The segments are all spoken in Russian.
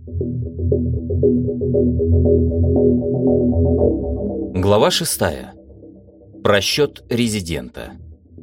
Глава 6. Просчет резидента.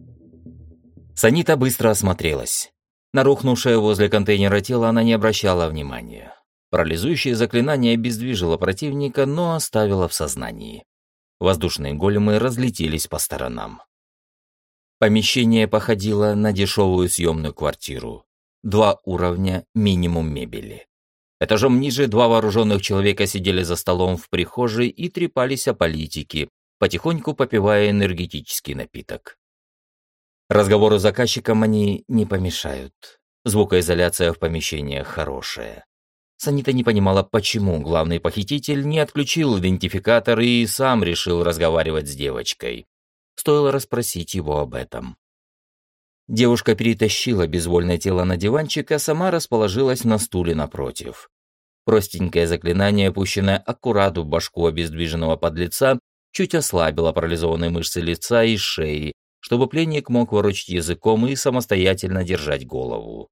Санита быстро осмотрелась. На рухнувшее возле контейнера тело она не обращала внимания. Парализующее заклинание обездвижило противника, но оставило в сознании. Воздушные големы разлетелись по сторонам. Помещение походило на дешевую съемную квартиру. 2 уровня, минимум мебели. Этажом ниже 2 вооруженных человека сидели за столом в прихожей и трепались о политике, потихоньку попивая энергетический напиток. Разговору с заказчиком они не помешают. Звукоизоляция в помещениях хорошая. Санита не понимала, почему главный похититель не отключил идентификатор и сам решил разговаривать с девочкой. Стоило расспросить его об этом. Девушка перетащила безвольное тело на диванчик, а сама расположилась на стуле напротив. Простенькое заклинание, опущенное аккурат в башку обездвиженного подлеца, чуть ослабило парализованные мышцы лица и шеи, чтобы пленник мог ворочать языком и самостоятельно держать голову.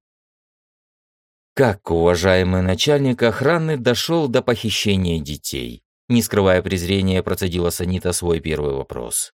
Как уважаемый начальник охраны дошел до похищения детей? Не скрывая презрения, процедила Санита свой первый вопрос.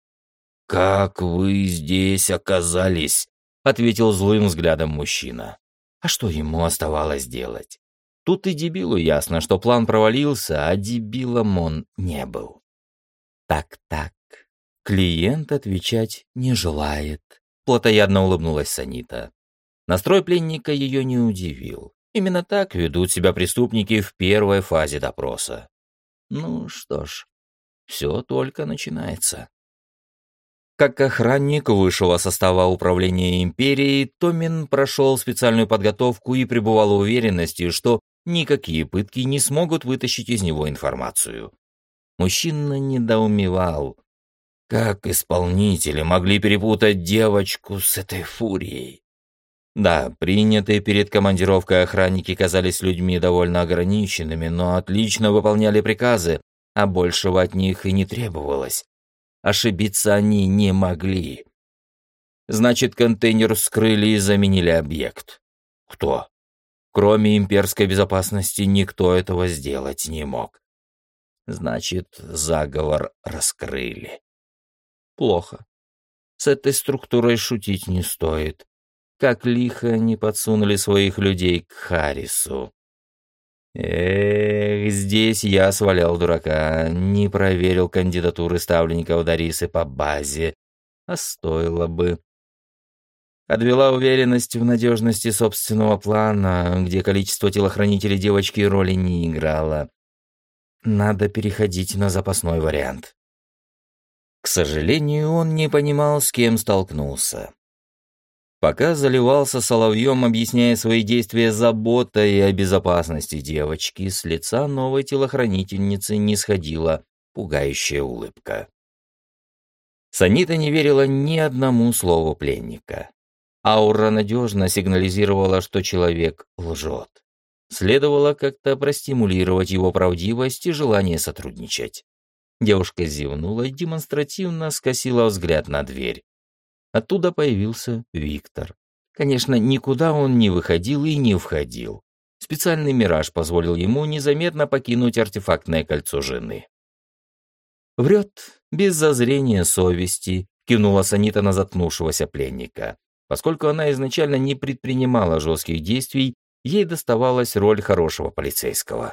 «Как вы здесь оказались?» — ответил злым взглядом мужчина. А что ему оставалось делать? Тут и дебилу ясно, что план провалился, а дебилом он не был. Так, клиент отвечать не желает. Плотоядно улыбнулась Санита. Настрой пленника ее не удивил. Именно так ведут себя преступники в первой фазе допроса. Ну что ж, все только начинается. Как охранник высшего состава управления империей, Томин прошел специальную подготовку и пребывал в уверенности, что никакие пытки не смогут вытащить из него информацию. Мужчина недоумевал. Как исполнители могли перепутать девочку с этой фурией? Да, принятые перед командировкой охранники казались людьми довольно ограниченными, но отлично выполняли приказы, а большего от них и не требовалось. Ошибиться они не могли. Значит, контейнер вскрыли и заменили объект. Кто? Кроме имперской безопасности никто этого сделать не мог. Значит, заговор раскрыли. Плохо. С этой структурой шутить не стоит. Как лихо они подсунули своих людей к Харрису. Здесь я свалял дурака, не проверил кандидатуры ставленников Дарисы по базе, а стоило бы. Подвела уверенность в надежности собственного плана, где количество телохранителей девочки роли не играло. Надо переходить на запасной вариант. К сожалению, он не понимал, с кем столкнулся. Пока заливался соловьем, объясняя свои действия заботой о безопасности девочки, с лица новой телохранительницы не сходила пугающая улыбка. Санита не верила ни одному слову пленника. Аура надежно сигнализировала, что человек лжет. Следовало как-то простимулировать его правдивость и желание сотрудничать. Девушка зевнула и демонстративно скосила взгляд на дверь. Оттуда появился Виктор. Конечно, никуда он не выходил и не входил. Специальный мираж позволил ему незаметно покинуть артефактное кольцо жены. «Врет без зазрения совести», — кивнула Санита на заткнувшегося пленника. Поскольку она изначально не предпринимала жестких действий, ей доставалась роль хорошего полицейского.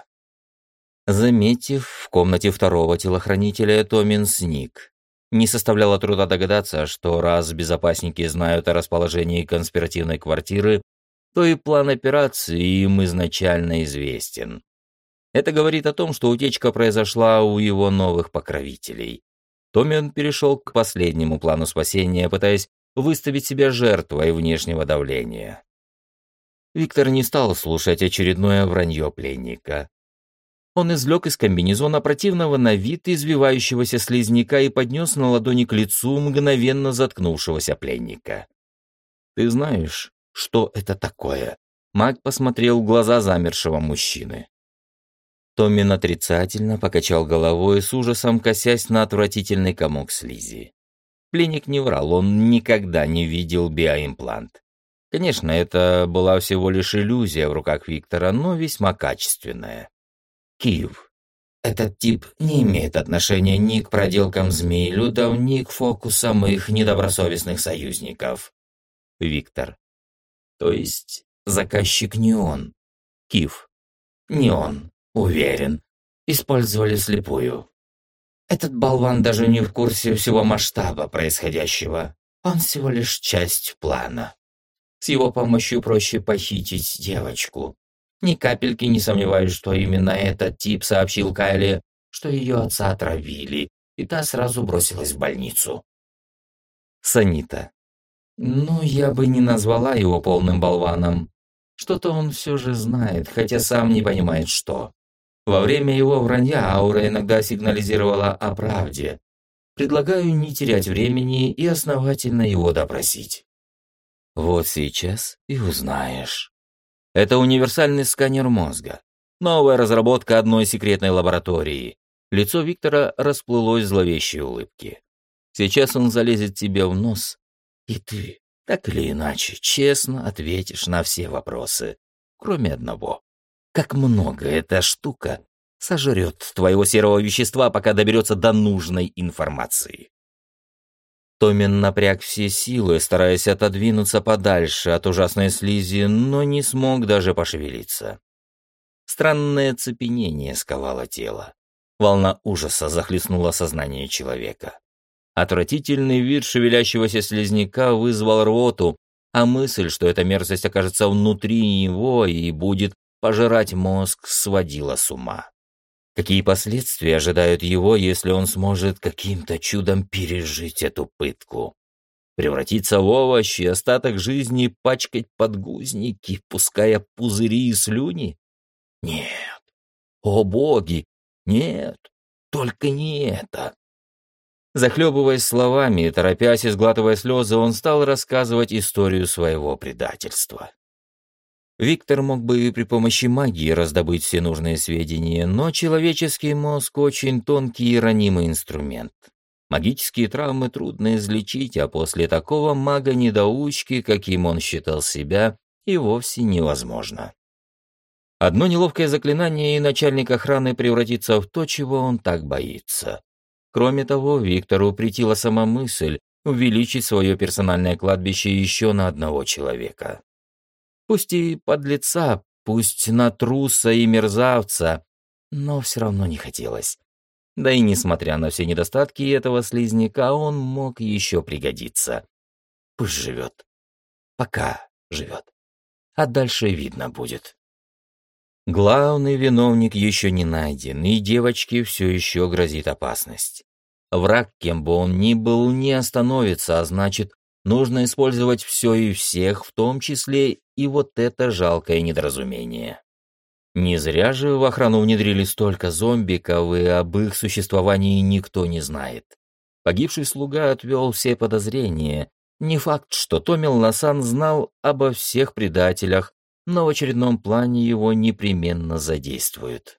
Заметив в комнате второго телохранителя, Томин сник. Не составляло труда догадаться, что раз безопасники знают о расположении конспиративной квартиры, то и план операции им изначально известен. Это говорит о том, что утечка произошла у его новых покровителей. Томин перешел к последнему плану спасения, пытаясь выставить себя жертвой внешнего давления. Виктор не стал слушать очередное вранье пленника. Он извлек из комбинезона противного на вид извивающегося слизняка и поднес на ладони к лицу мгновенно заткнувшегося пленника. «Ты знаешь, что это такое?» Маг посмотрел в глаза замершего мужчины. Томин отрицательно покачал головой, с ужасом косясь на отвратительный комок слизи. Пленник не врал, он никогда не видел биоимплант. Конечно, это была всего лишь иллюзия в руках Виктора, но весьма качественная. Киев. Этот тип не имеет отношения ни к проделкам змеелюдов, ни к фокусам их недобросовестных союзников. Виктор. То есть заказчик не он. Киев. Не он, уверен. Использовали слепую. Этот болван даже не в курсе всего масштаба происходящего. Он всего лишь часть плана. С его помощью проще похитить девочку. Ни капельки не сомневаюсь, что именно этот тип сообщил Кайле, что ее отца отравили, и та сразу бросилась в больницу. Санита. Ну, я бы не назвала его полным болваном. Что-то он все же знает, хотя сам не понимает, что. Во время его вранья аура иногда сигнализировала о правде. Предлагаю не терять времени и основательно его допросить. Вот сейчас и узнаешь. Это универсальный сканер мозга. Новая разработка одной секретной лаборатории. Лицо Виктора расплылось в зловещей улыбке. Сейчас он залезет тебе в нос, и ты, так или иначе, честно ответишь на все вопросы, кроме одного. Как много эта штука сожрет твоего серого вещества, пока доберется до нужной информации. Томин напряг все силы, стараясь отодвинуться подальше от ужасной слизи, но не смог даже пошевелиться. Странное цепенение сковало тело. Волна ужаса захлестнула сознание человека. Отвратительный вид шевелящегося слизняка вызвал рвоту, а мысль, что эта мерзость окажется внутри него и будет пожирать мозг, сводила с ума. Какие последствия ожидают его, если он сможет каким-то чудом пережить эту пытку? Превратиться в овощ и остаток жизни пачкать подгузники, пуская пузыри и слюни? Нет. О боги! Нет. Только не это. Захлебываясь словами и торопясь и сглатывая слезы, он стал рассказывать историю своего предательства. Виктор мог бы и при помощи магии раздобыть все нужные сведения, но человеческий мозг очень тонкий и ранимый инструмент. Магические травмы трудно излечить, а после такого мага-недоучки, каким он считал себя, и вовсе невозможно. Одно неловкое заклинание, и начальник охраны превратится в то, чего он так боится. Кроме того, Виктору претила сама мысль увеличить свое персональное кладбище еще на одного человека. Пусть и подлеца, пусть на труса и мерзавца, но все равно не хотелось. Да и несмотря на все недостатки этого слизняка, он мог еще пригодиться. Пусть живет. Пока живет. А дальше видно будет. Главный виновник еще не найден, и девочке все еще грозит опасность. Враг, кем бы он ни был, не остановится, а значит, нужно использовать все и всех, в том числе и вот это жалкое недоразумение. Не зря же в охрану внедрили столько зомбиков, и об их существовании никто не знает. Погибший слуга отвел все подозрения. Не факт, что Томил Ласан знал обо всех предателях, но в очередном плане его непременно задействуют.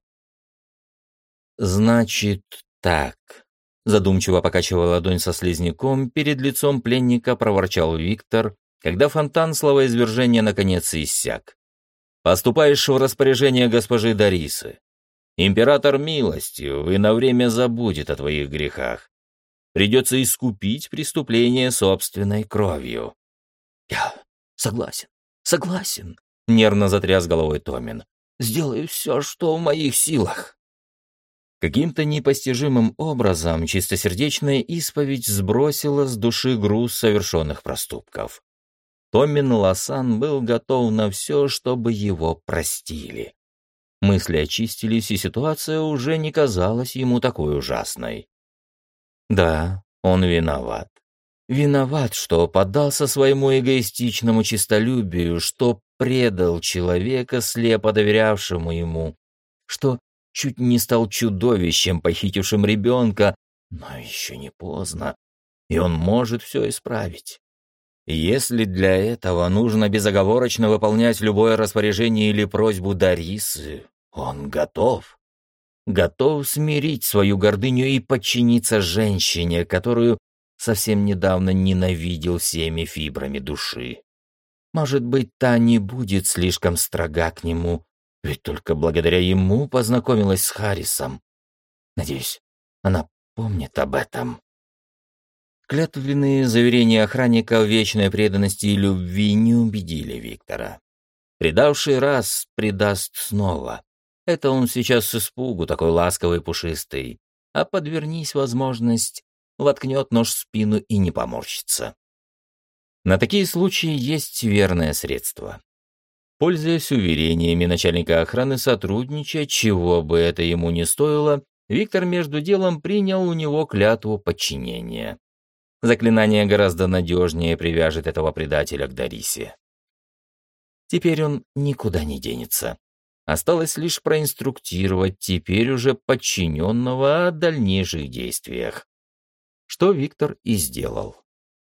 «Значит так», — задумчиво покачивая ладонь со слизняком, перед лицом пленника проворчал Виктор, когда фонтан словоизвержения наконец иссяк. «Поступаешь в распоряжение госпожи Дарисы. Император милостив и на время забудет о твоих грехах. Придется искупить преступление собственной кровью». «Я согласен», — нервно затряс головой Томин. «Сделаю все, что в моих силах». Каким-то непостижимым образом чистосердечная исповедь сбросила с души груз совершенных проступков. Томин Ласан был готов на все, чтобы его простили. Мысли очистились, и ситуация уже не казалась ему такой ужасной. Да, он виноват. Виноват, что поддался своему эгоистичному честолюбию, что предал человека, слепо доверявшему ему, что чуть не стал чудовищем, похитившим ребенка, но еще не поздно, и он может все исправить. Если для этого нужно безоговорочно выполнять любое распоряжение или просьбу Дарисы, он готов. Готов смирить свою гордыню и подчиниться женщине, которую совсем недавно ненавидел всеми фибрами души. Может быть, та не будет слишком строга к нему, ведь только благодаря ему познакомилась с Харрисом. Надеюсь, она помнит об этом. Клятвенные заверения охранника в вечной преданности и любви не убедили Виктора. Предавший раз, предаст снова. Это он сейчас с испугу такой ласковый и пушистый. А подвернись возможность, воткнет нож в спину и не поморщится. На такие случаи есть верное средство. Пользуясь уверениями начальника охраны сотрудничая, чего бы это ему ни стоило, Виктор между делом принял у него клятву подчинения. Заклинание гораздо надежнее привяжет этого предателя к Дарисе. Теперь он никуда не денется. Осталось лишь проинструктировать теперь уже подчиненного о дальнейших действиях. Что Виктор и сделал.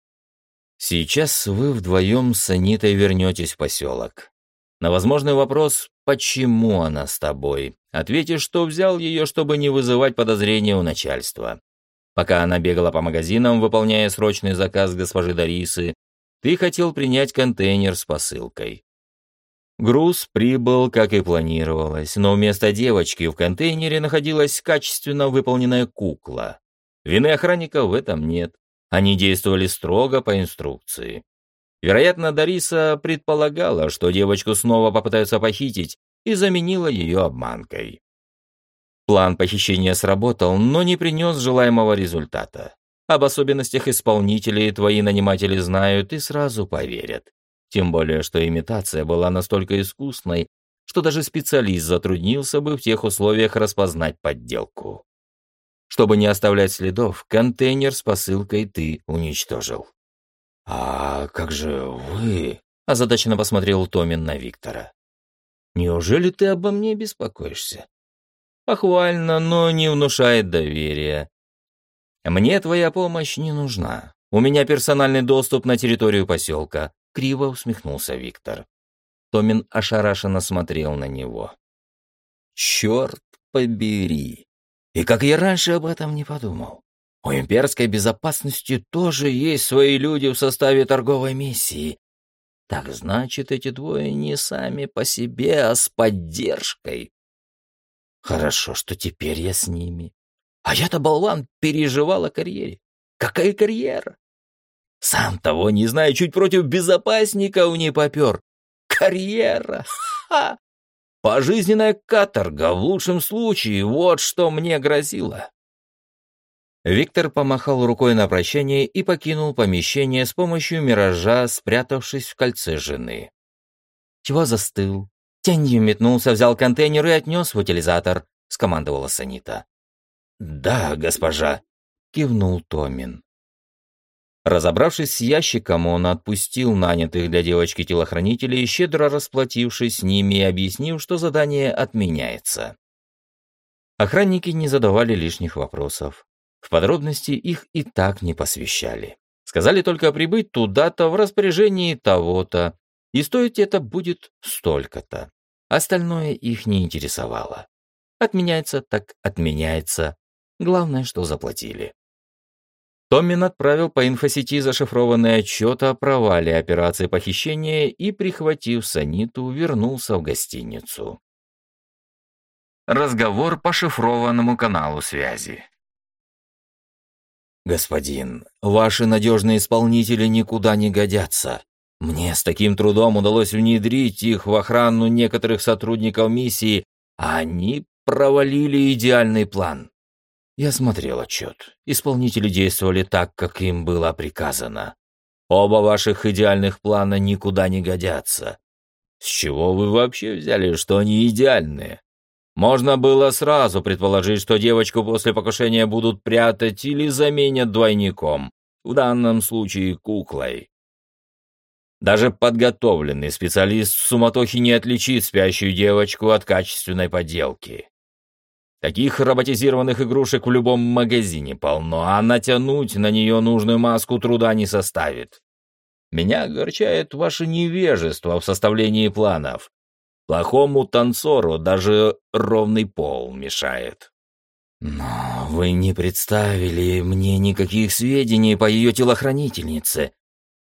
Сейчас вы вдвоем с Анитой вернетесь в поселок. На возможный вопрос «почему она с тобой?» ответишь, что взял ее, чтобы не вызывать подозрения у начальства. Пока она бегала по магазинам, выполняя срочный заказ госпожи Дарисы, ты хотел принять контейнер с посылкой. Груз прибыл, как и планировалось, но вместо девочки в контейнере находилась качественно выполненная кукла. Вины охранника в этом нет. Они действовали строго по инструкции. Вероятно, Дариса предполагала, что девочку снова попытаются похитить, и заменила ее обманкой. План похищения сработал, но не принес желаемого результата. Об особенностях исполнителей твои наниматели знают и сразу поверят. Тем более, что имитация была настолько искусной, что даже специалист затруднился бы в тех условиях распознать подделку. Чтобы не оставлять следов, контейнер с посылкой ты уничтожил. «А как же вы?» – озадаченно посмотрел Томин на Виктора. «Неужели ты обо мне беспокоишься?» «Похвально, но не внушает доверия. Мне твоя помощь не нужна. У меня персональный доступ на территорию поселка», — криво усмехнулся Виктор. Томин ошарашенно смотрел на него. «Черт побери! И как я раньше об этом не подумал. У имперской безопасности тоже есть свои люди в составе торговой миссии. Так значит, эти двое не сами по себе, а с поддержкой. Хорошо, что теперь я с ними. А я-то, болван, переживал о карьере. Какая карьера? Сам того не зная, чуть против безопасников не попер. Карьера! Ха! Пожизненная каторга, в лучшем случае, вот что мне грозило. Виктор помахал рукой на прощание и покинул помещение с помощью миража, спрятавшись в кольце жены. «Чего застыл?» Тенью метнулся, взял контейнер и отнес в утилизатор, — скомандовала Санита. «Да, госпожа», — кивнул Томин. Разобравшись с ящиком, он отпустил нанятых для девочки телохранителей, щедро расплатившись с ними и объяснив, что задание отменяется. Охранники не задавали лишних вопросов. В подробности их и так не посвящали. Сказали только прибыть туда-то в распоряжении того-то, и стоить это будет столько-то. Остальное их не интересовало. Отменяется так отменяется. Главное, что заплатили. Томин отправил по инфосети зашифрованный отчет о провале операции похищения и, прихватив Саниту, вернулся в гостиницу. Разговор по шифрованному каналу связи. «Господин, ваши надежные исполнители никуда не годятся. Мне с таким трудом удалось внедрить их в охрану некоторых сотрудников миссии, а они провалили идеальный план. Я смотрел отчет. Исполнители действовали так, как им было приказано. Оба ваших идеальных плана никуда не годятся. С чего вы вообще взяли, что они идеальные? Можно было сразу предположить, что девочку после покушения будут прятать или заменят двойником, в данном случае куклой. Даже подготовленный специалист в суматохе не отличит спящую девочку от качественной подделки. Таких роботизированных игрушек в любом магазине полно, а натянуть на нее нужную маску труда не составит. Меня огорчает ваше невежество в составлении планов. Плохому танцору даже ровный пол мешает. Но вы не представили мне никаких сведений по ее телохранительнице.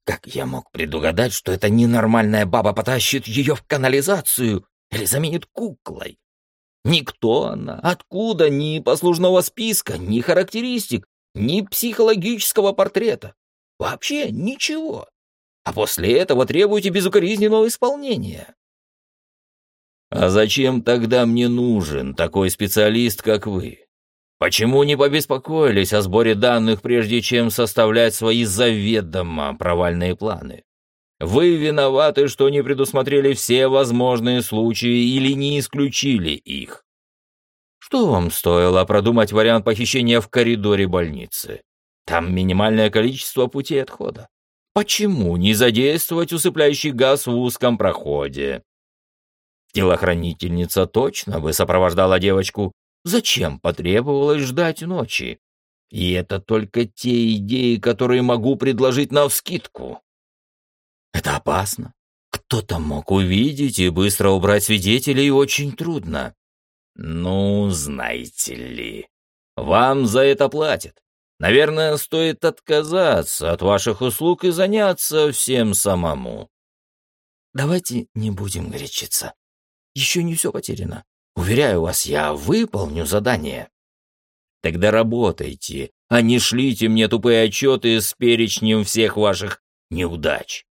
Как я мог предугадать, что эта ненормальная баба потащит ее в канализацию или заменит куклой? Никто она, откуда, ни послужного списка, ни характеристик, ни психологического портрета. Вообще ничего. А после этого требуете безукоризненного исполнения. А зачем тогда мне нужен такой специалист, как вы? Почему не побеспокоились о сборе данных, прежде чем составлять свои заведомо провальные планы? Вы виноваты, что не предусмотрели все возможные случаи или не исключили их. Что вам стоило продумать вариант похищения в коридоре больницы? Там минимальное количество путей отхода. Почему не задействовать усыпляющий газ в узком проходе? Телохранительница точно бы сопровождала девочку. Зачем потребовалось ждать ночи? И это только те идеи, которые могу предложить навскидку. Это опасно. Кто-то мог увидеть и быстро убрать свидетелей очень трудно. Ну, знаете ли, вам за это платят. Наверное, стоит отказаться от ваших услуг и заняться всем самому. Давайте не будем горячиться. Еще не все потеряно. Уверяю вас, я выполню задание. Тогда работайте, а не шлите мне тупые отчеты с перечнем всех ваших неудач.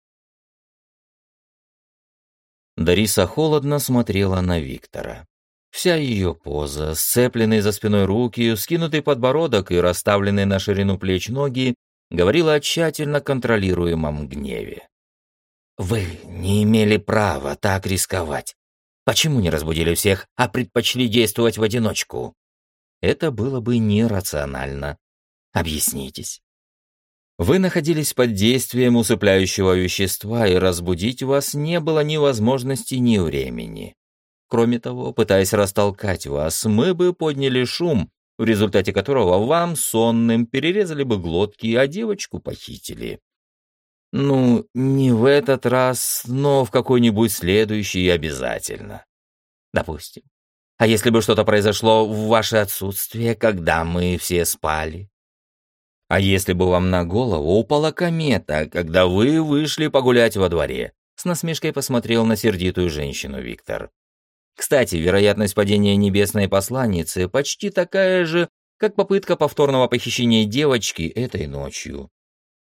Дариса холодно смотрела на Виктора. Вся ее поза, сцепленные за спиной руки, скинутый подбородок и расставленные на ширину плеч ноги говорила о тщательно контролируемом гневе. «Вы не имели права так рисковать. Почему не разбудили всех, а предпочли действовать в одиночку? Это было бы нерационально. Объяснитесь. Вы находились под действием усыпляющего вещества, и разбудить вас не было ни возможности, ни времени. Кроме того, пытаясь растолкать вас, мы бы подняли шум, в результате которого вам, сонным, перерезали бы глотки, а девочку похитили. Ну, не в этот раз, но в какой-нибудь следующий обязательно. Допустим. А если бы что-то произошло в ваше отсутствие, когда мы все спали? А если бы вам на голову упала комета, когда вы вышли погулять во дворе? С насмешкой посмотрел на сердитую женщину Виктор. Кстати, вероятность падения небесной посланницы почти такая же, как попытка повторного похищения девочки этой ночью.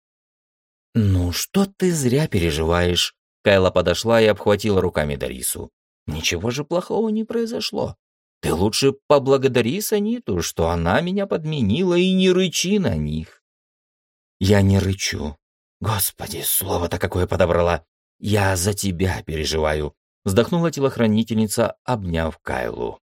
«Ну что ты зря переживаешь?» Кайла подошла и обхватила руками Дарису. «Ничего же плохого не произошло. Ты лучше поблагодари Саниту, что она меня подменила, и не рычи на них». «Я не рычу. Господи, слово-то какое подобрала. Я за тебя переживаю», — вздохнула телохранительница, обняв Кайлу.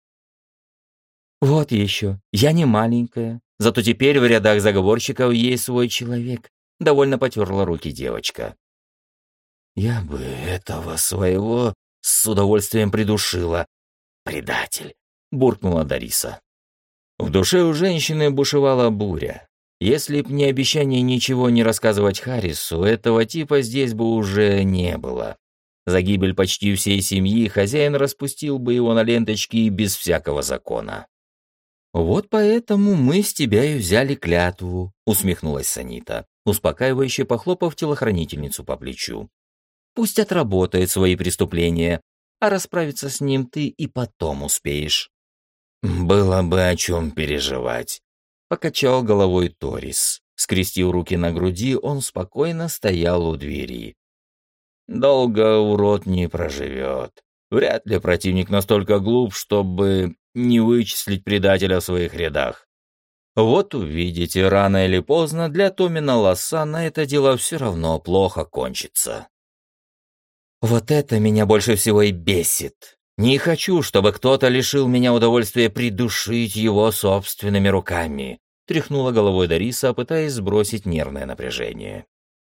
«Вот еще. Я не маленькая. Зато теперь в рядах заговорщиков есть свой человек», — довольно потерла руки девочка. «Я бы этого своего с удовольствием придушила. Предатель», — буркнула Дариса. В душе у женщины бушевала буря. Если б не обещание ничего не рассказывать Харрису, этого типа здесь бы уже не было. За гибель почти всей семьи хозяин распустил бы его на ленточки и без всякого закона. «Вот поэтому мы с тебя и взяли клятву», — усмехнулась Санита, успокаивающе похлопав телохранительницу по плечу. «Пусть отработает свои преступления, а расправиться с ним ты и потом успеешь». «Было бы о чем переживать», — покачал головой Торис. Скрестив руки на груди, он спокойно стоял у двери. «Долго урод не проживет. Вряд ли противник настолько глуп, чтобы не вычислить предателя в своих рядах. Вот увидите, рано или поздно для Томина Лассана это дело все равно плохо кончится». «Вот это меня больше всего и бесит. Не хочу, чтобы кто-то лишил меня удовольствия придушить его собственными руками», — тряхнула головой Дариса, пытаясь сбросить нервное напряжение.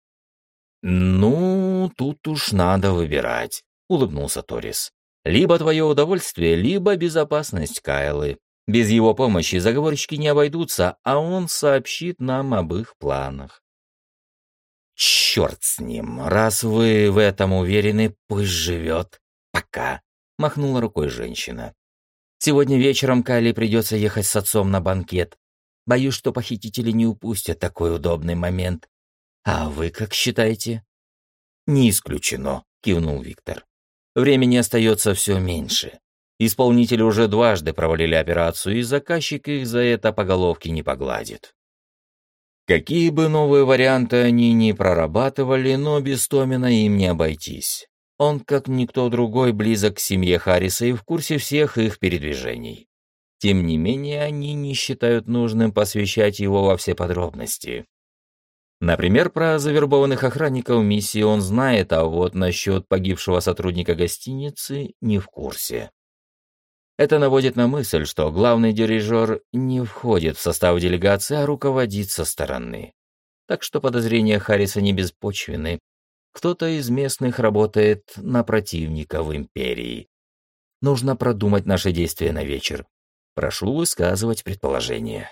«Ну, тут уж надо выбирать», — улыбнулся Торис. «Либо твое удовольствие, либо безопасность Кайлы. Без его помощи заговорщики не обойдутся, а он сообщит нам об их планах». «Черт с ним, раз вы в этом уверены, пусть живет. Пока», — махнула рукой женщина. «Сегодня вечером Кайле придется ехать с отцом на банкет. Боюсь, что похитители не упустят такой удобный момент. А вы как считаете? Не исключено, кивнул Виктор. Времени остается все меньше. Исполнители уже дважды провалили операцию, и заказчик их за это по головке не погладит. Какие бы новые варианты они ни прорабатывали, но без Томина им не обойтись. Он, как никто другой, близок к семье Харриса и в курсе всех их передвижений. Тем не менее, они не считают нужным посвящать его во все подробности. Например, про завербованных охранников миссии он знает, а вот насчет погибшего сотрудника гостиницы не в курсе. Это наводит на мысль, что главный дирижер не входит в состав делегации, а руководит со стороны. Так что подозрения Харриса не беспочвены. Кто-то из местных работает на противника в империи. Нужно продумать наши действия на вечер. Прошу высказывать предположения.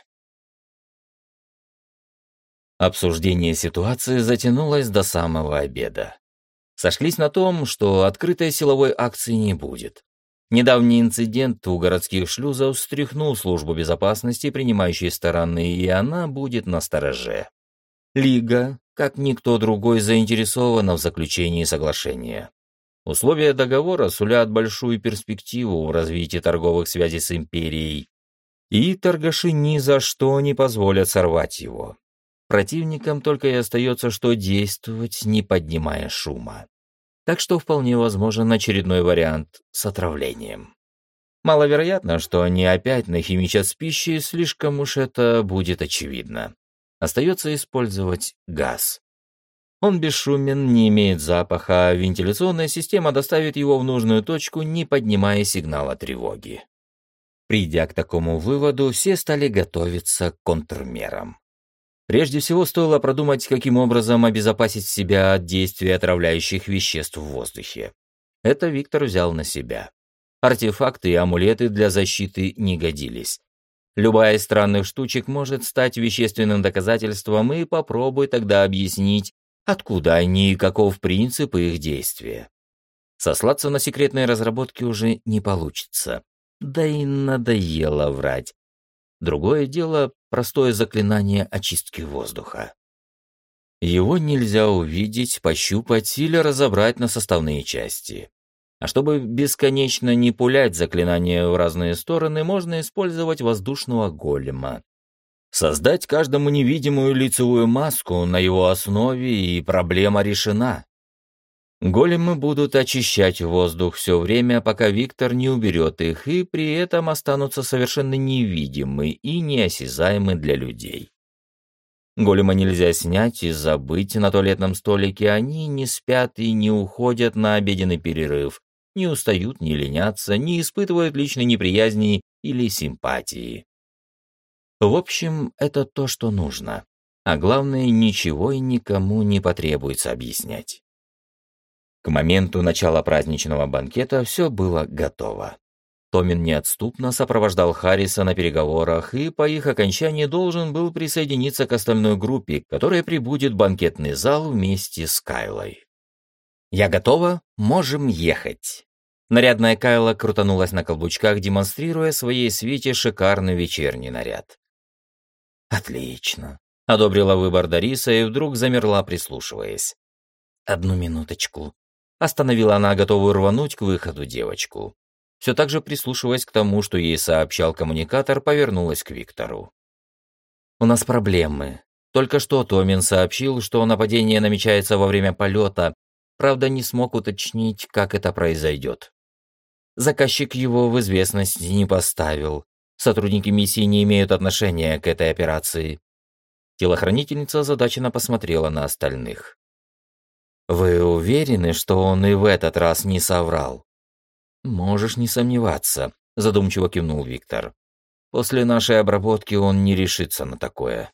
Обсуждение ситуации затянулось до самого обеда. Сошлись на том, что открытой силовой акции не будет. Недавний инцидент у городских шлюзов встряхнул службу безопасности принимающей стороны, и она будет настороже. Лига, как никто другой, заинтересована в заключении соглашения. Условия договора сулят большую перспективу в развитии торговых связей с империей, и торгаши ни за что не позволят сорвать его. Противникам только и остается, что действовать, не поднимая шума. Так что вполне возможен очередной вариант с отравлением. Маловероятно, что они опять нахимичат с пищей, слишком уж это будет очевидно. Остается использовать газ. Он бесшумен, не имеет запаха, а вентиляционная система доставит его в нужную точку, не поднимая сигнала тревоги. Придя к такому выводу, все стали готовиться к контрмерам. Прежде всего, стоило продумать, каким образом обезопасить себя от действия отравляющих веществ в воздухе. Это Виктор взял на себя. Артефакты и амулеты для защиты не годились. Любая из странных штучек может стать вещественным доказательством, и попробуй тогда объяснить, откуда они и каков принцип их действия. Сослаться на секретные разработки уже не получится. Да и надоело врать. Другое дело — простое заклинание очистки воздуха. Его нельзя увидеть, пощупать или разобрать на составные части. А чтобы бесконечно не пулять заклинания в разные стороны, можно использовать воздушного голема. Создать каждому невидимую лицевую маску на его основе, и проблема решена. Големы будут очищать воздух все время, пока Виктор не уберет их, и при этом останутся совершенно невидимы и неосязаемы для людей. Голема нельзя снять и забыть на туалетном столике, они не спят и не уходят на обеденный перерыв, не устают, не ленятся, не испытывают личной неприязни или симпатии. В общем, это то, что нужно. А главное, ничего и никому не потребуется объяснять. К моменту начала праздничного банкета все было готово. Томин неотступно сопровождал Харриса на переговорах и по их окончании должен был присоединиться к остальной группе, которая прибудет в банкетный зал вместе с Кайлой. «Я готова, можем ехать». Нарядная Кайла крутанулась на каблучках, демонстрируя своей свите шикарный вечерний наряд. «Отлично», — одобрила выбор Дариса и вдруг замерла, прислушиваясь. «Одну минуточку». Остановила она, готовую рвануть к выходу девочку. Все так же прислушиваясь к тому, что ей сообщал коммуникатор, повернулась к Виктору. «У нас проблемы. Только что Томин сообщил, что нападение намечается во время полета, правда не смог уточнить, как это произойдет. Заказчик его в известность не поставил. Сотрудники миссии не имеют отношения к этой операции». Телохранительница озадаченно посмотрела на остальных. «Вы уверены, что он и в этот раз не соврал?» «Можешь не сомневаться», — задумчиво кивнул Виктор. «После нашей обработки он не решится на такое».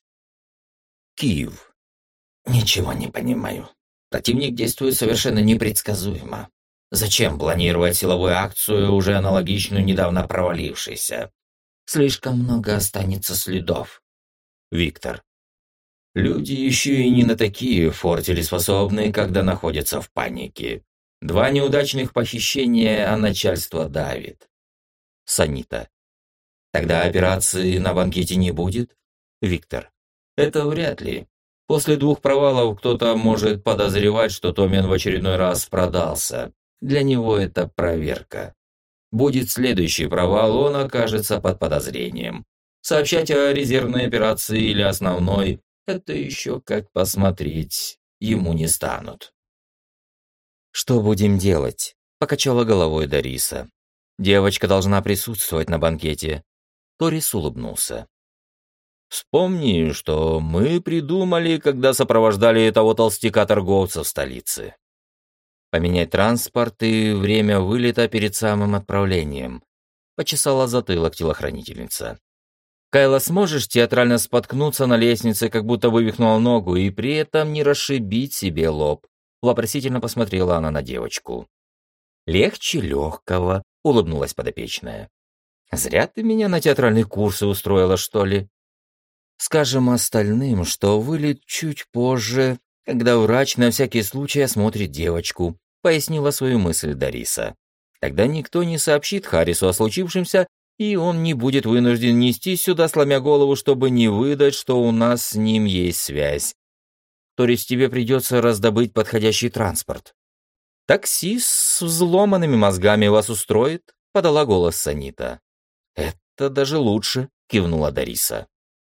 Киев. Ничего не понимаю. Противник действует совершенно непредсказуемо. Зачем планировать силовую акцию, уже аналогичную недавно провалившейся? Слишком много останется следов. Виктор. Люди еще и не на такие фортели способны, когда находятся в панике. 2 неудачных похищения, а начальство давит. Санита. Тогда операции на банкете не будет? Виктор. Это вряд ли. После 2 провалов кто-то может подозревать, что Томин в очередной раз продался. Для него это проверка. Будет следующий провал, он окажется под подозрением. Сообщать о резервной операции или основной – это еще как посмотреть. Ему не станут. «Что будем делать?» – покачала головой Дариса. «Девочка должна присутствовать на банкете». Торис улыбнулся. «Вспомни, что мы придумали, когда сопровождали того толстяка-торговца в столице. Поменять транспорт и время вылета перед самым отправлением», – почесала затылок телохранительница. «Кайла, сможешь театрально споткнуться на лестнице, как будто вывихнула ногу, и при этом не расшибить себе лоб?» Вопросительно посмотрела она на девочку. «Легче легкого», — улыбнулась подопечная. «Зря ты меня на театральные курсы устроила, что ли?» «Скажем остальным, что вылет чуть позже, когда врач на всякий случай осмотрит девочку», — пояснила свою мысль Дариса. «Тогда никто не сообщит Харрису о случившемся, и он не будет вынужден нести сюда, сломя голову, чтобы не выдать, что у нас с ним есть связь. То есть тебе придется раздобыть подходящий транспорт». «Такси с взломанными мозгами вас устроит?» — подала голос Санита. «Это даже лучше», — кивнула Дариса.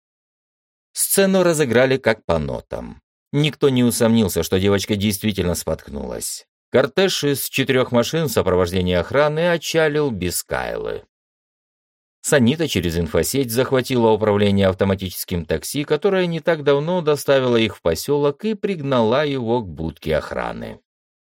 Сцену разыграли как по нотам. Никто не усомнился, что девочка действительно споткнулась. Кортеж из 4 машин в сопровождении охраны отчалил без Кайлы. Санита через инфосеть захватила управление автоматическим такси, которое не так давно доставило их в поселок и пригнала его к будке охраны.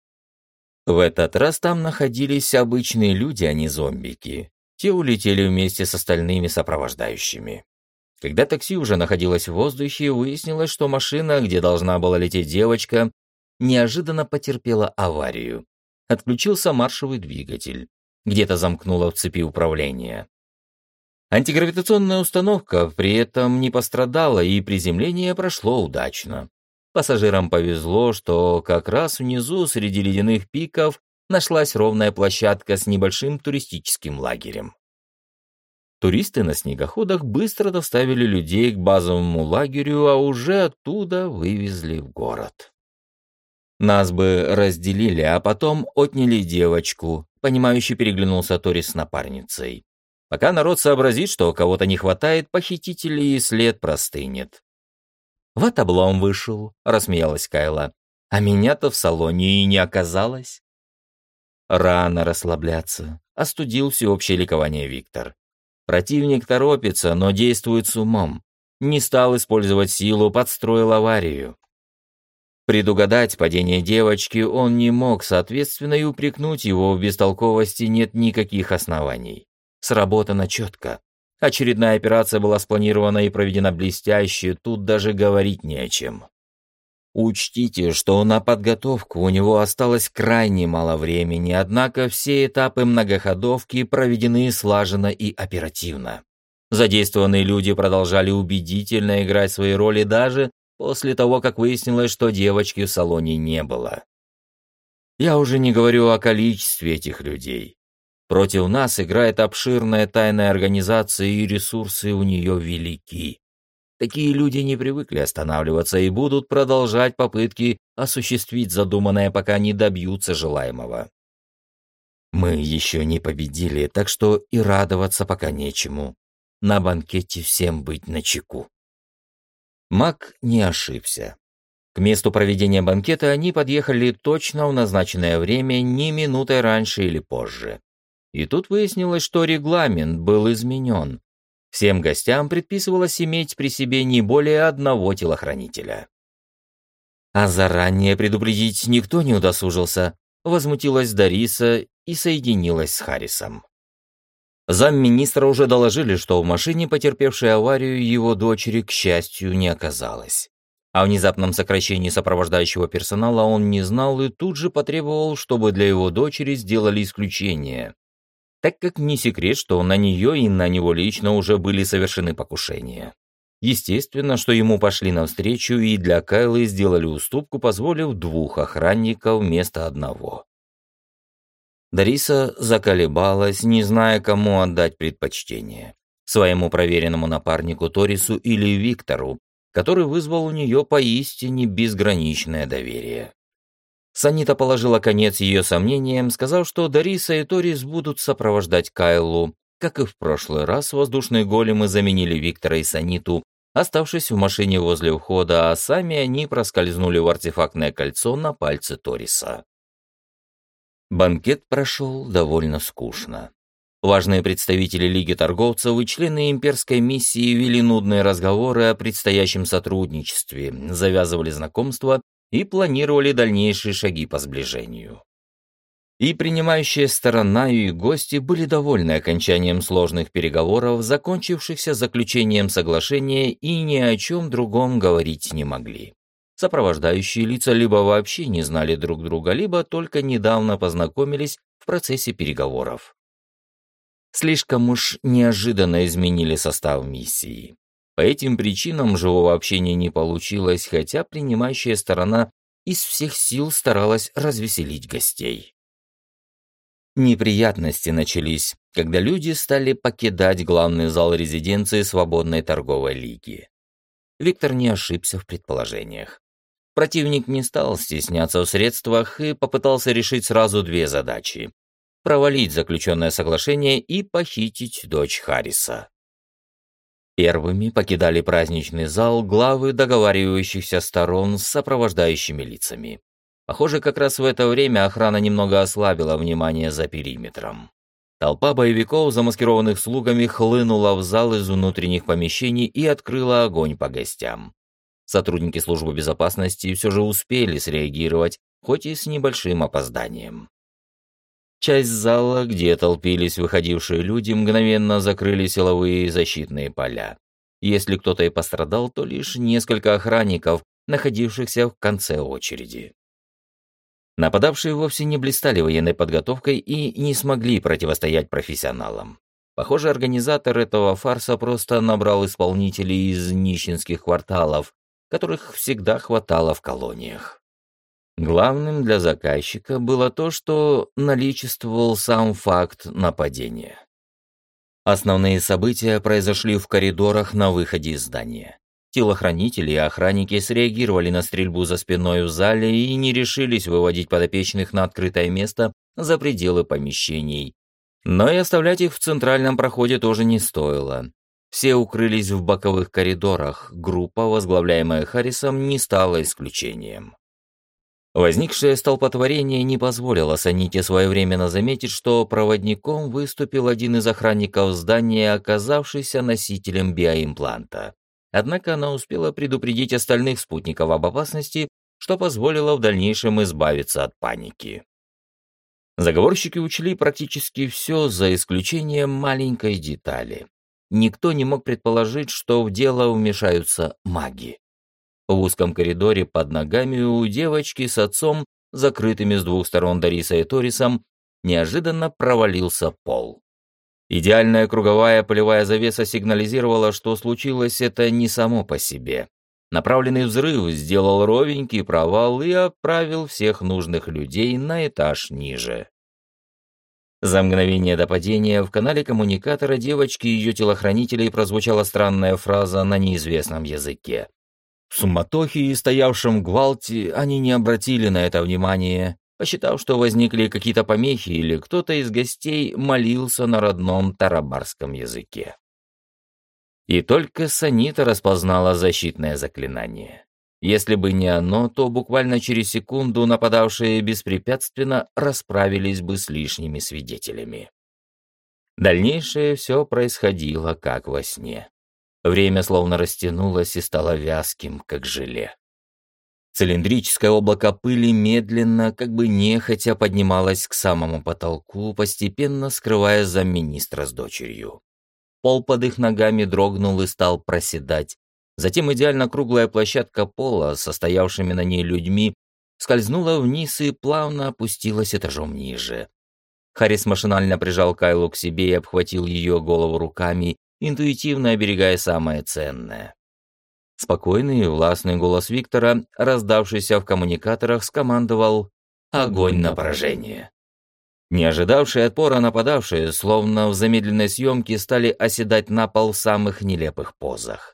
В этот раз там находились обычные люди, а не зомбики. Те улетели вместе с остальными сопровождающими. Когда такси уже находилось в воздухе, выяснилось, что машина, где должна была лететь девочка, неожиданно потерпела аварию. Отключился маршевый двигатель. Где-то замкнуло в цепи управления. Антигравитационная установка при этом не пострадала, и приземление прошло удачно. Пассажирам повезло, что как раз внизу, среди ледяных пиков, нашлась ровная площадка с небольшим туристическим лагерем. Туристы на снегоходах быстро доставили людей к базовому лагерю, а уже оттуда вывезли в город. «Нас бы разделили, а потом отняли девочку», — понимающе переглянулся Торис с напарницей. «Пока народ сообразит, что кого-то не хватает, похитителей и след простынет». «Вот облом вышел», — рассмеялась Кайла. «А меня-то в салоне и не оказалось». «Рано расслабляться», — остудил всеобщее ликование Виктор. «Противник торопится, но действует с умом. Не стал использовать силу, подстроил аварию». Предугадать падение девочки он не мог, соответственно, и упрекнуть его в бестолковости нет никаких оснований. Сработано четко. Очередная операция была спланирована и проведена блестяще, тут даже говорить не о чем. Учтите, что на подготовку у него осталось крайне мало времени, однако все этапы многоходовки проведены слаженно и оперативно. Задействованные люди продолжали убедительно играть свои роли даже после того, как выяснилось, что девочки в салоне не было. Я уже не говорю о количестве этих людей. Против нас играет обширная тайная организация, и ресурсы у нее велики. Такие люди не привыкли останавливаться и будут продолжать попытки осуществить задуманное, пока не добьются желаемого. Мы еще не победили, так что и радоваться пока нечему. На банкете всем быть начеку. Маг не ошибся. К месту проведения банкета они подъехали точно в назначенное время, ни минутой раньше или позже. И тут выяснилось, что регламент был изменен. Всем гостям предписывалось иметь при себе не более одного телохранителя. А заранее предупредить никто не удосужился, возмутилась Дариса и соединилась с Харрисом. Замминистра уже доложили, что в машине, потерпевшей аварию, его дочери, к счастью, не оказалось. О внезапном сокращении сопровождающего персонала он не знал и тут же потребовал, чтобы для его дочери сделали исключение, так как не секрет, что на нее и на него лично уже были совершены покушения. Естественно, что ему пошли навстречу и для Кайлы сделали уступку, позволив 2 охранников вместо 1. Дариса заколебалась, не зная, кому отдать предпочтение. Своему проверенному напарнику Торису или Виктору, который вызвал у нее поистине безграничное доверие. Санита положила конец ее сомнениям, сказав, что Дариса и Торис будут сопровождать Кайлу. Как и в прошлый раз, воздушные големы заменили Виктора и Саниту, оставшись в машине возле входа, а сами они проскользнули в артефактное кольцо на пальце Ториса. Банкет прошел довольно скучно. Важные представители Лиги торговцев и члены имперской миссии вели нудные разговоры о предстоящем сотрудничестве, завязывали знакомства и планировали дальнейшие шаги по сближению. И принимающая сторона, и гости были довольны окончанием сложных переговоров, закончившихся заключением соглашения, и ни о чем другом говорить не могли. Сопровождающие лица либо вообще не знали друг друга, либо только недавно познакомились в процессе переговоров. Слишком уж неожиданно изменили состав миссии. По этим причинам живого общения не получилось, хотя принимающая сторона из всех сил старалась развеселить гостей. Неприятности начались, когда люди стали покидать главный зал резиденции Свободной торговой лиги. Виктор не ошибся в предположениях. Противник не стал стесняться в средствах и попытался решить сразу две задачи: провалить заключенное соглашение и похитить дочь Харриса. Первыми покидали праздничный зал главы договаривающихся сторон с сопровождающими лицами. Похоже, как раз в это время охрана немного ослабила внимание за периметром. Толпа боевиков, замаскированных слугами, хлынула в зал из внутренних помещений и открыла огонь по гостям. Сотрудники службы безопасности все же успели среагировать, хоть и с небольшим опозданием. Часть зала, где толпились выходившие люди, мгновенно закрыли силовые и защитные поля. Если кто-то и пострадал, то лишь несколько охранников, находившихся в конце очереди. Нападавшие вовсе не блистали военной подготовкой и не смогли противостоять профессионалам. Похоже, организатор этого фарса просто набрал исполнителей из нищенских кварталов, которых всегда хватало в колониях. Главным для заказчика было то, что наличествовал сам факт нападения. Основные события произошли в коридорах на выходе из здания. Телохранители и охранники среагировали на стрельбу за спиной в зале и не решились выводить подопечных на открытое место за пределы помещений. Но и оставлять их в центральном проходе тоже не стоило. Все укрылись в боковых коридорах, группа, возглавляемая Харрисом, не стала исключением. Возникшее столпотворение не позволило Саните своевременно заметить, что проводником выступил один из охранников здания, оказавшийся носителем биоимпланта. Однако она успела предупредить остальных спутников об опасности, что позволило в дальнейшем избавиться от паники. Заговорщики учли практически все, за исключением маленькой детали. Никто не мог предположить, что в дело вмешаются маги. В узком коридоре под ногами у девочки с отцом, закрытыми с двух сторон Дарисой и Торисом, неожиданно провалился пол. Идеальная круговая полевая завеса сигнализировала, что случилось это не само по себе. Направленный взрыв сделал ровненький провал и отправил всех нужных людей на этаж ниже. За мгновение до падения в канале коммуникатора девочки и ее телохранителей прозвучала странная фраза на неизвестном языке. В суматохе и стоявшем гвалте они не обратили на это внимания, посчитав, что возникли какие-то помехи или кто-то из гостей молился на родном тарабарском языке. И только Санита распознала защитное заклинание. Если бы не оно, то буквально через секунду нападавшие беспрепятственно расправились бы с лишними свидетелями. Дальнейшее все происходило как во сне. Время словно растянулось и стало вязким, как желе. Цилиндрическое облако пыли медленно, как бы нехотя, поднималось к самому потолку, постепенно скрывая замминистра с дочерью. Пол под их ногами дрогнул и стал проседать. Затем идеально круглая площадка пола, состоявшими на ней людьми, скользнула вниз и плавно опустилась этажом ниже. Харрис машинально прижал Кайлу к себе и обхватил ее голову руками, интуитивно оберегая самое ценное. Спокойный и властный голос Виктора, раздавшийся в коммуникаторах, скомандовал «Огонь на поражение». Не ожидавшие отпора нападавшие, словно в замедленной съемке, стали оседать на пол в самых нелепых позах.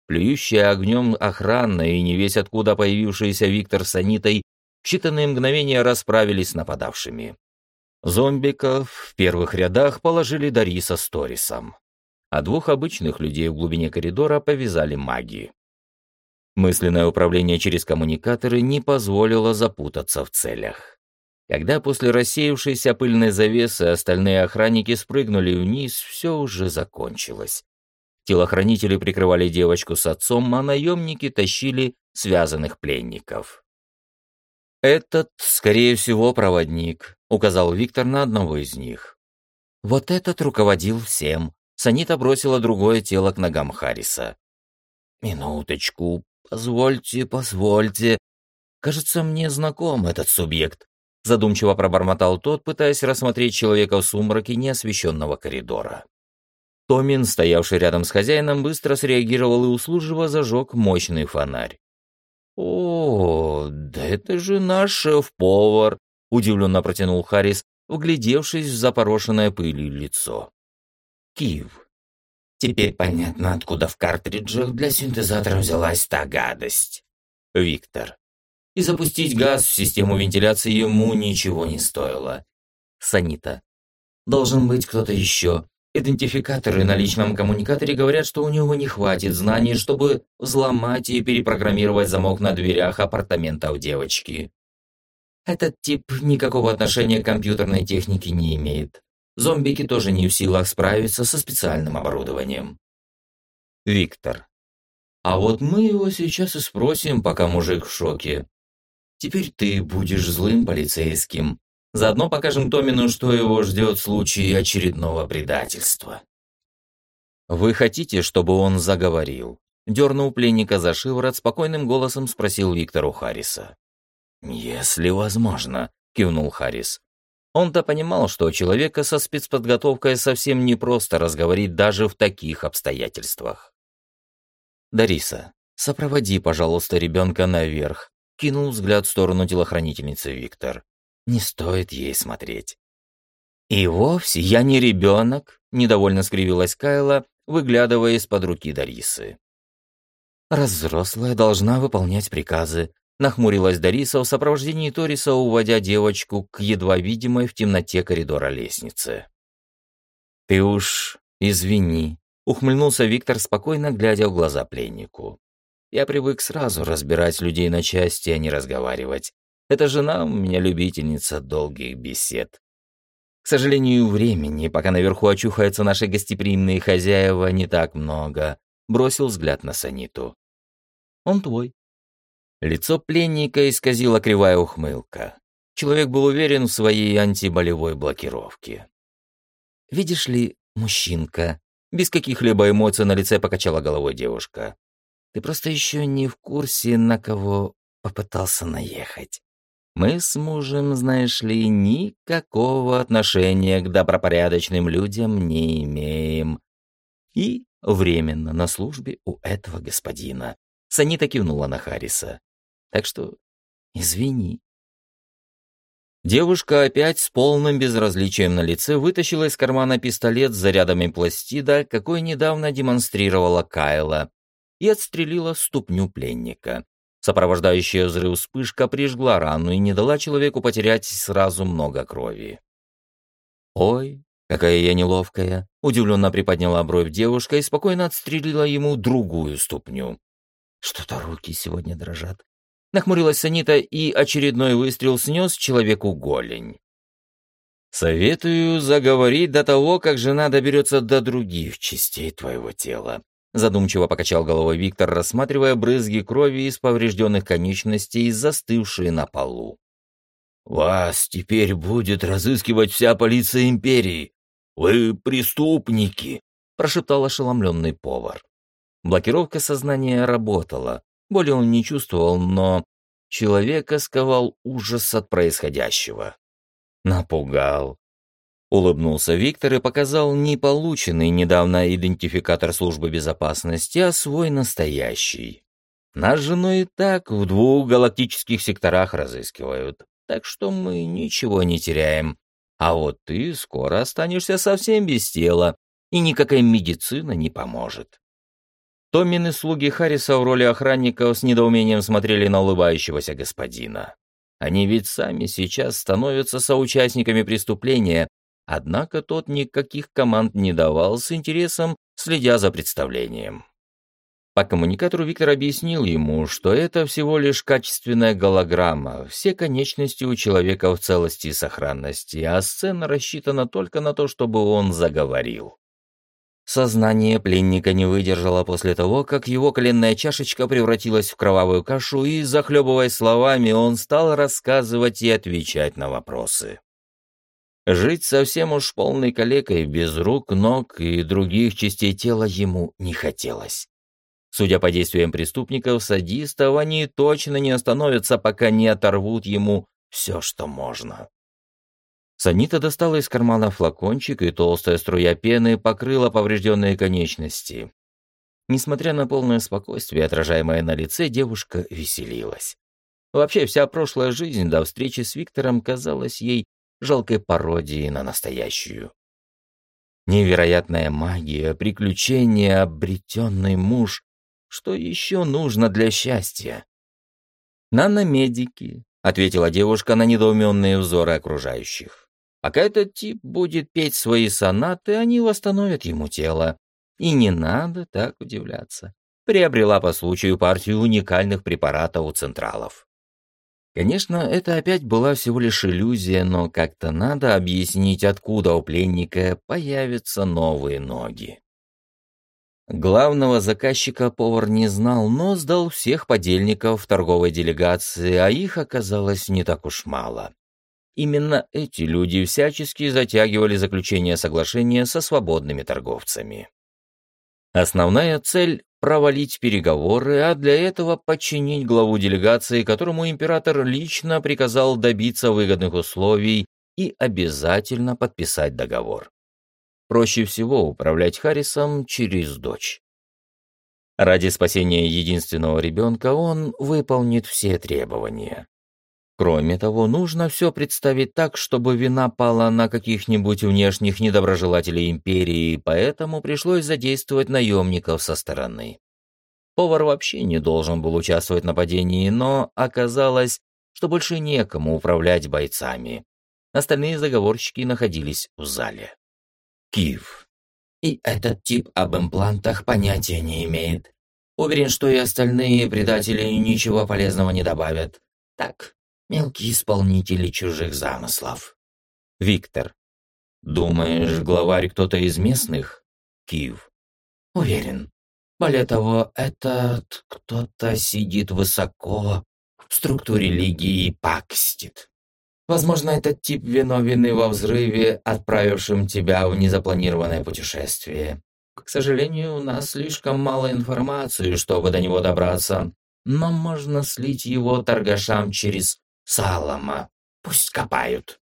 Плюющая огнем охрана и не весь откуда появившийся Виктор с Анитой в считанные мгновения расправились с нападавшими. Зомбиков в первых рядах положили Дариса с Торисом, а двух обычных людей в глубине коридора повязали маги. Мысленное управление через коммуникаторы не позволило запутаться в целях. Когда после рассеявшейся пыльной завесы остальные охранники спрыгнули вниз, все уже закончилось. Телохранители прикрывали девочку с отцом, а наемники тащили связанных пленников. «Этот, скорее всего, проводник», — указал Виктор на одного из них. «Вот этот руководил всем». Санита бросила другое тело к ногам Харриса. «Минуточку, позвольте. Кажется, мне знаком этот субъект», — задумчиво пробормотал тот, пытаясь рассмотреть человека в сумраке неосвещенного коридора. Томин, стоявший рядом с хозяином, быстро среагировал и услужливо зажег мощный фонарь. «О, да это же наш шеф-повар», — удивленно протянул Харрис, вглядевшись в запорошенное пылью лицо. «Кив. Теперь понятно, откуда в картриджах для синтезатора взялась та гадость». Виктор. И запустить газ в систему вентиляции ему ничего не стоило. Санита. Должен быть кто-то еще. Идентификаторы на личном коммуникаторе говорят, что у него не хватит знаний, чтобы взломать и перепрограммировать замок на дверях апартаментов девочки. Этот тип никакого отношения к компьютерной технике не имеет. Зомбики тоже не в силах справиться со специальным оборудованием. Виктор. А вот мы его сейчас и спросим, пока мужик в шоке. Теперь ты будешь злым полицейским. Заодно покажем Томину, что его ждет в случае очередного предательства. «Вы хотите, чтобы он заговорил?» Дернув пленника за шиворот, спокойным голосом спросил Виктор у Харриса. «Если возможно», — кивнул Харрис. Он-то понимал, что человека со спецподготовкой совсем непросто разговорить даже в таких обстоятельствах. «Дариса, сопроводи, пожалуйста, ребенка наверх», — кинул взгляд в сторону телохранительницы Виктор. «Не стоит ей смотреть». «И вовсе я не ребенок», — недовольно скривилась Кайла, выглядывая из-под руки Дарисы. «Раз взрослая должна выполнять приказы», — нахмурилась Дариса в сопровождении Ториса, уводя девочку к едва видимой в темноте коридора лестнице. «Ты уж извини», — ухмыльнулся Виктор, спокойно глядя в глаза пленнику. «Я привык сразу разбирать людей на части, а не разговаривать. Эта жена у меня любительница долгих бесед. К сожалению, времени, пока наверху очухаются наши гостеприимные хозяева, не так много», — бросил взгляд на Саниту. «Он твой». Лицо пленника исказила кривая ухмылка. Человек был уверен в своей антиболевой блокировке. «Видишь ли, мужчинка», — без каких-либо эмоций на лице покачала головой девушка. «Ты просто еще не в курсе, на кого попытался наехать. Мы с мужем, знаешь ли, никакого отношения к добропорядочным людям не имеем. И временно на службе у этого господина». Санита кивнула на Харриса. «Так что извини». Девушка опять с полным безразличием на лице вытащила из кармана пистолет с зарядами пластида, какой недавно демонстрировала Кайла, и отстрелила ступню пленника. Сопровождающая взрыв вспышка прижгла рану и не дала человеку потерять сразу много крови. «Ой, какая я неловкая!» — удивленно приподняла бровь девушка и спокойно отстрелила ему другую ступню. «Что-то руки сегодня дрожат». Нахмурилась Санита, и очередной выстрел снес человеку голень. «Советую заговорить до того, как жена доберется до других частей твоего тела», задумчиво покачал головой Виктор, рассматривая брызги крови из поврежденных конечностей, застывшие на полу. «Вас теперь будет разыскивать вся полиция империи. Вы преступники», прошептал ошеломленный повар. Блокировка сознания работала. Боли он не чувствовал, но человека сковал ужас от происходящего. «Напугал», — улыбнулся Виктор и показал не полученный недавно идентификатор службы безопасности, а свой настоящий. «Нас жену и так в 2 галактических секторах разыскивают, так что мы ничего не теряем. А вот ты скоро останешься совсем без тела, и никакая медицина не поможет». Томмин и слуги Харриса в роли охранников с недоумением смотрели на улыбающегося господина. Они ведь сами сейчас становятся соучастниками преступления, однако тот никаких команд не давал, с интересом следя за представлением. По коммуникатору Виктор объяснил ему, что это всего лишь качественная голограмма, все конечности у человека в целости и сохранности, а сцена рассчитана только на то, чтобы он заговорил. Сознание пленника не выдержало после того, как его коленная чашечка превратилась в кровавую кашу, и, захлебываясь словами, он стал рассказывать и отвечать на вопросы. Жить совсем уж полной калекой, без рук, ног и других частей тела ему не хотелось. Судя по действиям преступников-садистов, они точно не остановятся, пока не оторвут ему все, что можно. Санита достала из кармана флакончик, и толстая струя пены покрыла поврежденные конечности. Несмотря на полное спокойствие, отражаемое на лице, девушка веселилась. Вообще, вся прошлая жизнь до встречи с Виктором казалась ей жалкой пародией на настоящую. Невероятная магия, приключения, обретенный муж. Что еще нужно для счастья? «Наномедики», — ответила девушка на недоуменные взоры окружающих. «Пока этот тип будет петь свои сонаты, они восстановят ему тело. И не надо так удивляться. Приобрела по случаю партию уникальных препаратов у централов». Конечно, это опять была всего лишь иллюзия, но как-то надо объяснить, откуда у пленника появятся новые ноги. Главного заказчика повар не знал, но сдал всех подельников в торговой делегации, а их оказалось не так уж мало. Именно эти люди всячески затягивали заключение соглашения со свободными торговцами. Основная цель — провалить переговоры, а для этого подчинить главу делегации, которому император лично приказал добиться выгодных условий и обязательно подписать договор. Проще всего управлять Харрисом через дочь. Ради спасения единственного ребенка он выполнит все требования. Кроме того, нужно все представить так, чтобы вина пала на каких-нибудь внешних недоброжелателей империи, поэтому пришлось задействовать наемников со стороны. Повар вообще не должен был участвовать в нападении, но оказалось, что больше некому управлять бойцами. Остальные заговорщики находились в зале. Киев. И этот тип об имплантах понятия не имеет. Уверен, что и остальные предатели ничего полезного не добавят. Так, мелкие исполнители чужих замыслов. Виктор. Думаешь, главарь кто-то из местных? Киев. Уверен. Более того, этот кто-то сидит высоко в структуре лиги и пакостит. Возможно, этот тип виновен и во взрыве, отправившем тебя в незапланированное путешествие. К сожалению, у нас слишком мало информации, чтобы до него добраться, но можно слить его торгашам через Салома. Пусть копают.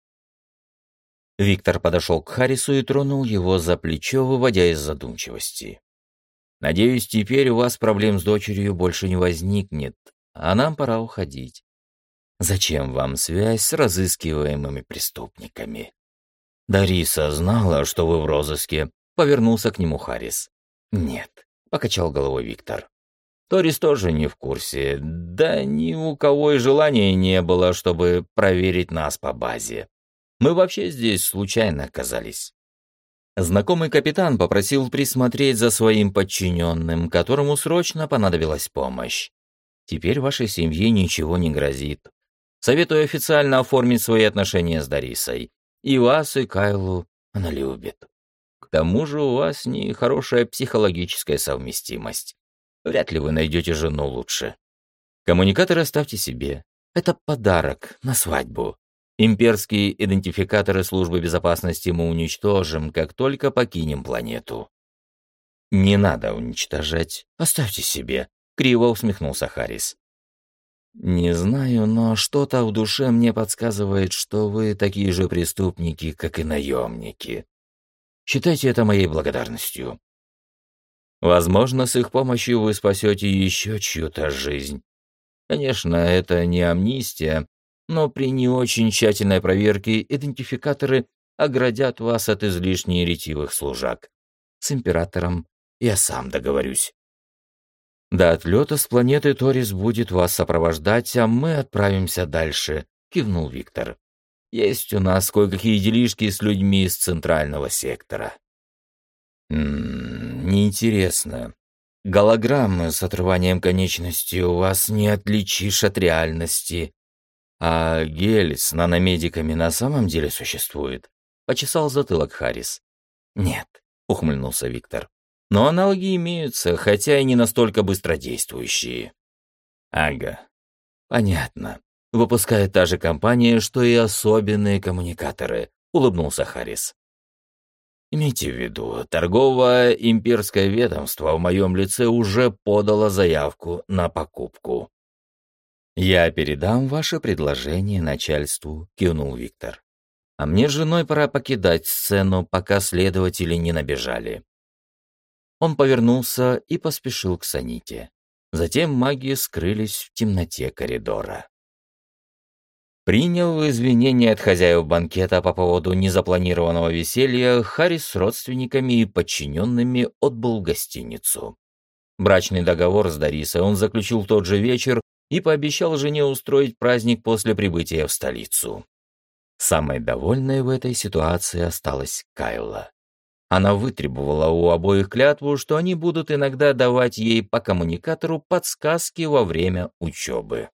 Виктор подошел к Харрису и тронул его за плечо, выводя из задумчивости. «Надеюсь, теперь у вас проблем с дочерью больше не возникнет, а нам пора уходить. Зачем вам связь с разыскиваемыми преступниками?» «Дариса знала, что вы в розыске», — повернулся к нему Харрис. «Нет», — покачал головой Виктор. «Торис тоже не в курсе, да ни у кого и желания не было, чтобы проверить нас по базе. Мы вообще здесь случайно оказались». Знакомый капитан попросил присмотреть за своим подчиненным, которому срочно понадобилась помощь. «Теперь вашей семье ничего не грозит. Советую официально оформить свои отношения с Дарисой. И вас, и Кайлу она любит. К тому же у вас нехорошая психологическая совместимость. Вряд ли вы найдете жену лучше. Коммуникатор оставьте себе. Это подарок на свадьбу. Имперские идентификаторы службы безопасности мы уничтожим, как только покинем планету». «Не надо уничтожать. Оставьте себе», — криво усмехнулся Харрис. «Не знаю, но что-то в душе мне подсказывает, что вы такие же преступники, как и наемники. Считайте это моей благодарностью. Возможно, с их помощью вы спасете еще чью-то жизнь. Конечно, это не амнистия, но при не очень тщательной проверке идентификаторы оградят вас от излишне ретивых служак. С императором я сам договорюсь». «До отлета с планеты Торис будет вас сопровождать, а мы отправимся дальше», — кивнул Виктор. «Есть у нас кое-какие делишки с людьми из центрального сектора». Неинтересно. Голограммы с отрыванием конечности у вас не отличишь от реальности. А гель с наномедиками на самом деле существует?» — почесал затылок Харрис. «Нет», — ухмыльнулся Виктор. «Но аналоги имеются, хотя и не настолько быстродействующие». «Ага, понятно. Выпускает та же компания, что и особенные коммуникаторы», — улыбнулся Харрис. «Имейте в виду, торговое имперское ведомство в моем лице уже подало заявку на покупку». «Я передам ваше предложение начальству», — кивнул Виктор. «А мне с женой пора покидать сцену, пока следователи не набежали». Он повернулся и поспешил к Саните. Затем маги скрылись в темноте коридора. Приняв извинения от хозяев банкета по поводу незапланированного веселья, Харрис с родственниками и подчиненными отбыл в гостиницу. Брачный договор с Дарисой он заключил в тот же вечер и пообещал жене устроить праздник после прибытия в столицу. Самой довольной в этой ситуации осталась Кайла. Она вытребовала у обоих клятву, что они будут иногда давать ей по коммуникатору подсказки во время учебы.